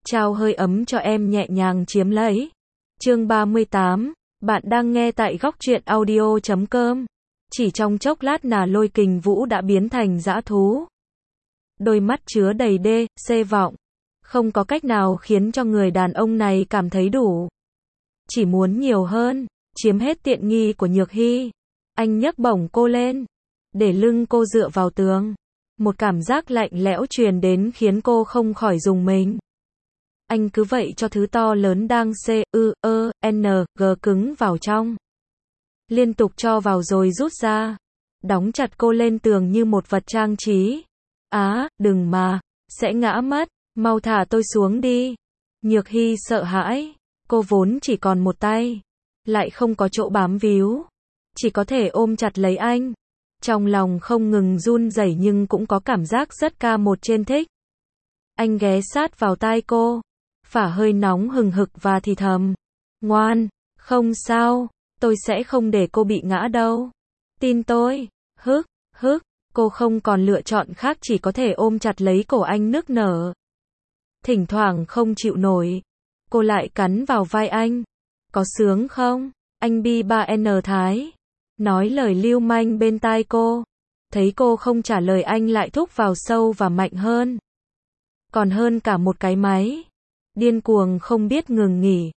trao hơi ấm cho em nhẹ nhàng chiếm lấy. Chương 38, bạn đang nghe tại góc truyện audio.com. Chỉ trong chốc lát Lôi Kình Vũ đã biến thành dã thú. Đôi mắt chứa đầy C vọng. Không có cách nào khiến cho người đàn ông này cảm thấy đủ. Chỉ muốn nhiều hơn, chiếm hết tiện nghi của Nhược Hy. Anh nhấc bổng cô lên, để lưng cô dựa vào tường. Một cảm giác lạnh lẽo truyền đến khiến cô không khỏi rùng mình. Anh cứ vậy cho thứ to lớn đang G cứng vào trong. Liên tục cho vào rồi rút ra. Đóng chặt cô lên tường như một vật trang trí. Đừng mà, sẽ ngã mất, mau thả tôi xuống đi. Nhược Hy sợ hãi, cô vốn chỉ còn một tay, lại không có chỗ bám víu, chỉ có thể ôm chặt lấy anh. Trong lòng không ngừng run rẩy nhưng cũng có cảm giác rất một trên thích. Anh ghé sát vào tai cô, phả hơi nóng hừng hực và thì thầm. Ngoan, không sao, tôi sẽ không để cô bị ngã đâu. Tin tôi. Cô không còn lựa chọn khác chỉ có thể ôm chặt lấy cổ anh nức nở. Thỉnh thoảng không chịu nổi, cô lại cắn vào vai anh. Có sướng không? Anh B3N Thái nói lời lưu manh bên tai cô. Thấy cô không trả lời anh lại thúc vào sâu và mạnh hơn. Còn hơn cả một cái máy. Điên cuồng không biết ngừng nghỉ.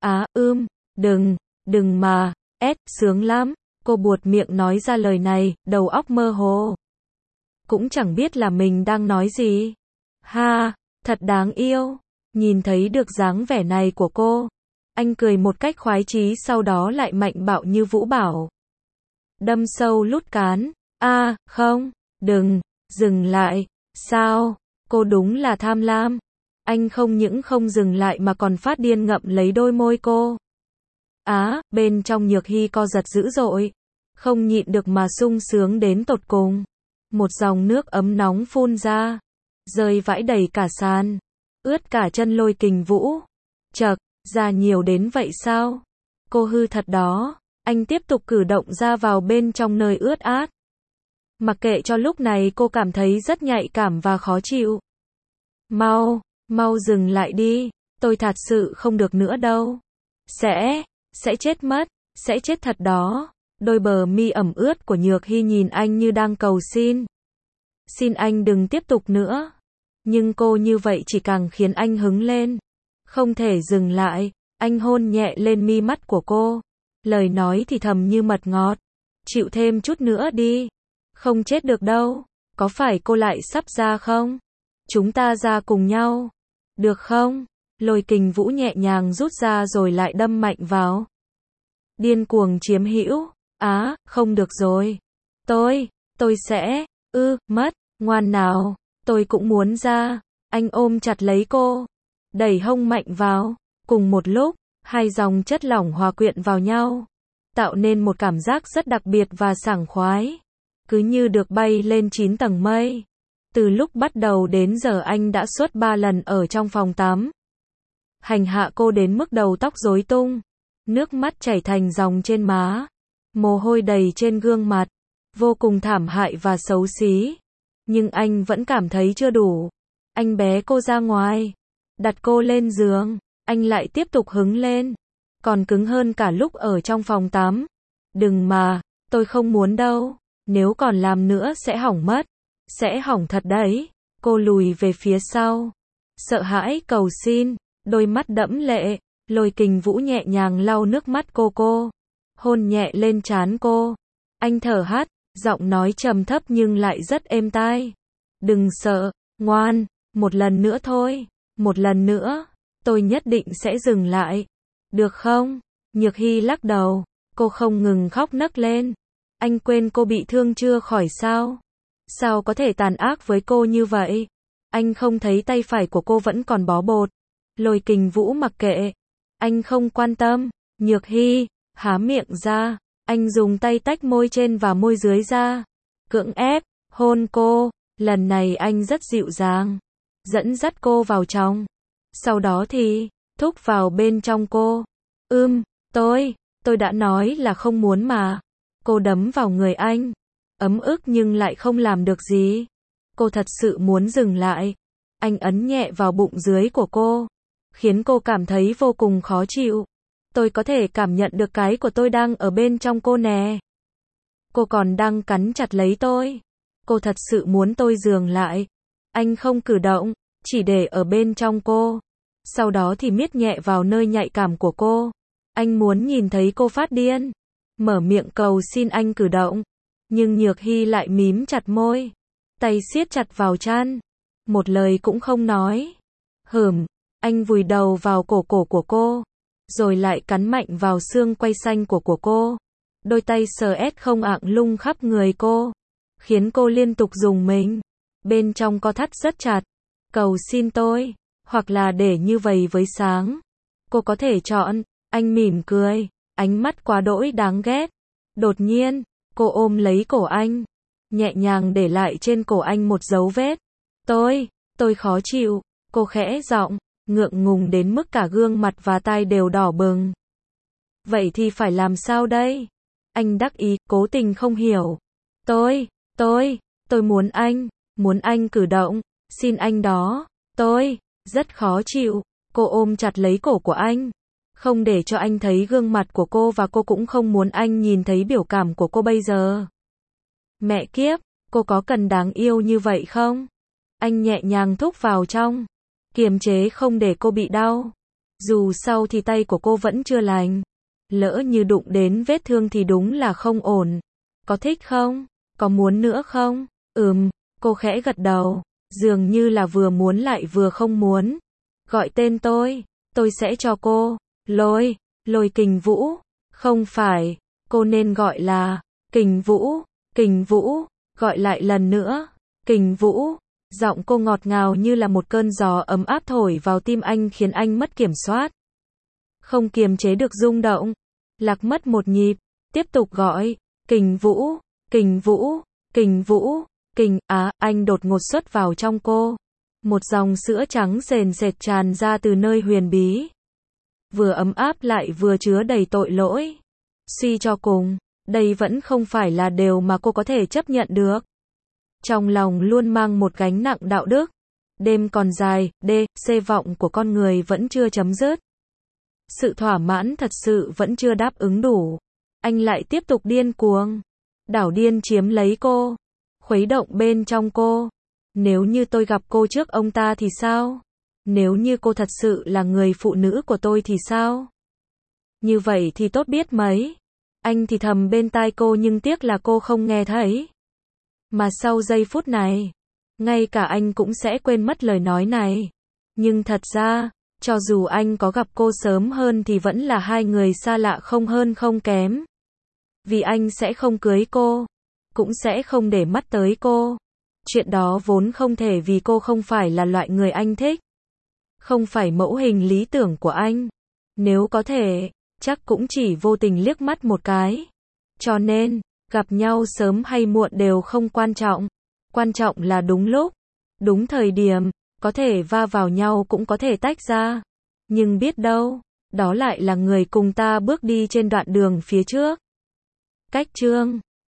Đừng mà, sướng lắm. Cô buột miệng nói ra lời này, đầu óc mơ hồ. Cũng chẳng biết là mình đang nói gì. Thật đáng yêu. Nhìn thấy được dáng vẻ này của cô, anh cười một cách khoái chí sau đó lại mạnh bạo như vũ bảo. Đâm sâu lút cán. Không, đừng, dừng lại. Sao? Cô đúng là tham lam. Anh không những không dừng lại mà còn phát điên ngậm lấy đôi môi cô. Bên trong Nhược Hy co giật dữ dội. Không nhịn được mà sung sướng đến tột cùng. Một dòng nước ấm nóng phun ra, rơi vãi đầy cả sàn, ướt cả chân Lôi Kình Vũ. Chậc, ra nhiều đến vậy sao? Cô hư thật đó. Anh tiếp tục cử động ra vào bên trong nơi ướt át. Mặc kệ cho lúc này cô cảm thấy rất nhạy cảm và khó chịu. Mau dừng lại đi, tôi thật sự không được nữa đâu. Sẽ chết mất, sẽ chết thật đó. Đôi bờ mi ẩm ướt của Nhược Hy nhìn anh như đang cầu xin. Xin anh đừng tiếp tục nữa. Nhưng cô như vậy chỉ càng khiến anh hứng lên. Không thể dừng lại, anh hôn nhẹ lên mi mắt của cô. Lời nói thì thầm như mật ngọt. Chịu thêm chút nữa đi. Không chết được đâu. Có phải cô lại sắp ra không? Chúng ta ra cùng nhau. Được không? Lôi Kình Vũ nhẹ nhàng rút ra rồi lại đâm mạnh vào. Điên cuồng chiếm hữu. Không được rồi. Tôi sẽ, mất, ngoan nào, tôi cũng muốn ra. Anh ôm chặt lấy cô, đẩy hông mạnh vào. Cùng một lúc, hai dòng chất lỏng hòa quyện vào nhau, tạo nên một cảm giác rất đặc biệt và sảng khoái. Cứ như được bay lên 9 tầng mây. Từ lúc bắt đầu đến giờ anh đã suốt 3 lần ở trong phòng tắm. Hành hạ cô đến mức đầu tóc rối tung, nước mắt chảy thành dòng trên má, mồ hôi đầy trên gương mặt, vô cùng thảm hại và xấu xí. Nhưng anh vẫn cảm thấy chưa đủ. Anh bế cô ra ngoài, đặt cô lên giường, anh lại tiếp tục hứng lên, còn cứng hơn cả lúc ở trong phòng tắm. Đừng mà, tôi không muốn đâu, nếu còn làm nữa sẽ hỏng mất, sẽ hỏng thật đấy. Cô lùi về phía sau, sợ hãi cầu xin, đôi mắt đẫm lệ. Lôi Kình Vũ nhẹ nhàng lau nước mắt cô, hôn nhẹ lên trán cô. Anh thở hắt, giọng nói trầm thấp nhưng lại rất êm tai. Đừng sợ, ngoan, một lần nữa thôi, một lần nữa, tôi nhất định sẽ dừng lại. Được không? Nhược Hy lắc đầu, cô không ngừng khóc nấc lên. Anh quên cô bị thương chưa khỏi sao? Sao có thể tàn ác với cô như vậy? Anh không thấy tay phải của cô vẫn còn bó bột. Lôi Kình Vũ mặc kệ. Anh không quan tâm. Nhược Hy há miệng ra. Anh dùng tay tách môi trên và môi dưới ra. Cưỡng ép, hôn cô. Lần này anh rất dịu dàng. Dẫn dắt cô vào trong. Sau đó thì, thúc vào bên trong cô. Tôi đã nói là không muốn mà. Cô đấm vào người anh. Ấm ức nhưng lại không làm được gì. Cô thật sự muốn dừng lại. Anh ấn nhẹ vào bụng dưới của cô. khiến cô cảm thấy vô cùng khó chịu. Tôi có thể cảm nhận được cái của tôi đang ở bên trong cô nè. Cô còn đang cắn chặt lấy tôi. Cô thật sự muốn tôi dừng lại. Anh không cử động, chỉ để ở bên trong cô. Sau đó thì miết nhẹ vào nơi nhạy cảm của cô. Anh muốn nhìn thấy cô phát điên. Mở miệng cầu xin anh cử động. Nhưng Nhược Hy lại mím chặt môi. Tay siết chặt vào trán. Một lời cũng không nói. Anh vùi đầu vào cổ của cô. Rồi lại cắn mạnh vào xương quai xanh của cô. Đôi tay sờ ét không ạng lung khắp người cô. Khiến cô liên tục rùng mình. Bên trong co thắt rất chặt. Cầu xin tôi. Hoặc là để như vậy với sáng. Cô có thể chọn. Anh mỉm cười. Ánh mắt quá đỗi đáng ghét. Đột nhiên, cô ôm lấy cổ anh. Nhẹ nhàng để lại trên cổ anh một dấu vết. Tôi khó chịu. Cô khẽ giọng, ngượng ngùng đến mức cả gương mặt và tai đều đỏ bừng. Vậy thì phải làm sao đây? Anh đắc ý, cố tình không hiểu. Tôi muốn anh cử động, xin anh đó. Tôi rất khó chịu. Cô ôm chặt lấy cổ của anh, không để cho anh thấy gương mặt của cô và cô cũng không muốn anh nhìn thấy biểu cảm của cô bây giờ. Mẹ kiếp, cô có cần đáng yêu như vậy không? Anh nhẹ nhàng thúc vào trong, kiềm chế không để cô bị đau. Dù sao thì tay của cô vẫn chưa lành. Lỡ như đụng đến vết thương thì đúng là không ổn. Có thích không? Có muốn nữa không? Cô khẽ gật đầu, dường như là vừa muốn lại vừa không muốn. Gọi tên tôi sẽ cho cô. Lôi Kình Vũ. Không phải, cô nên gọi là Kình Vũ, gọi lại lần nữa. Kình Vũ. Giọng cô ngọt ngào như là một cơn gió ấm áp thổi vào tim anh khiến anh mất kiểm soát. Không kiềm chế được rung động. Lạc mất một nhịp, tiếp tục gọi. Kình Vũ. Anh đột ngột xuất vào trong cô. Một dòng sữa trắng sền sệt tràn ra từ nơi huyền bí. Vừa ấm áp lại vừa chứa đầy tội lỗi. Suy cho cùng, đây vẫn không phải là điều mà cô có thể chấp nhận được. Trong lòng luôn mang một gánh nặng đạo đức. Đêm còn dài, xê vọng của con người vẫn chưa chấm dứt. Sự thỏa mãn thật sự vẫn chưa đáp ứng đủ. Anh lại tiếp tục điên cuồng. Đảo điên chiếm lấy cô. Khuấy động bên trong cô. Nếu như tôi gặp cô trước ông ta thì sao? Nếu như cô thật sự là người phụ nữ của tôi thì sao? Như vậy thì tốt biết mấy. Anh thì thầm bên tai cô nhưng tiếc là cô không nghe thấy. Mà sau giây phút này, ngay cả anh cũng sẽ quên mất lời nói này. Nhưng thật ra, cho dù anh có gặp cô sớm hơn thì vẫn là hai người xa lạ không hơn không kém. Vì anh sẽ không cưới cô, cũng sẽ không để mắt tới cô. Chuyện đó vốn không thể vì cô không phải là loại người anh thích. Không phải mẫu hình lý tưởng của anh. Nếu có thể, chắc cũng chỉ vô tình liếc mắt một cái. Cho nên, gặp nhau sớm hay muộn đều không quan trọng. Quan trọng là đúng lúc, đúng thời điểm, có thể va vào nhau cũng có thể tách ra. Nhưng biết đâu, đó lại là người cùng ta bước đi trên đoạn đường phía trước. Cách chương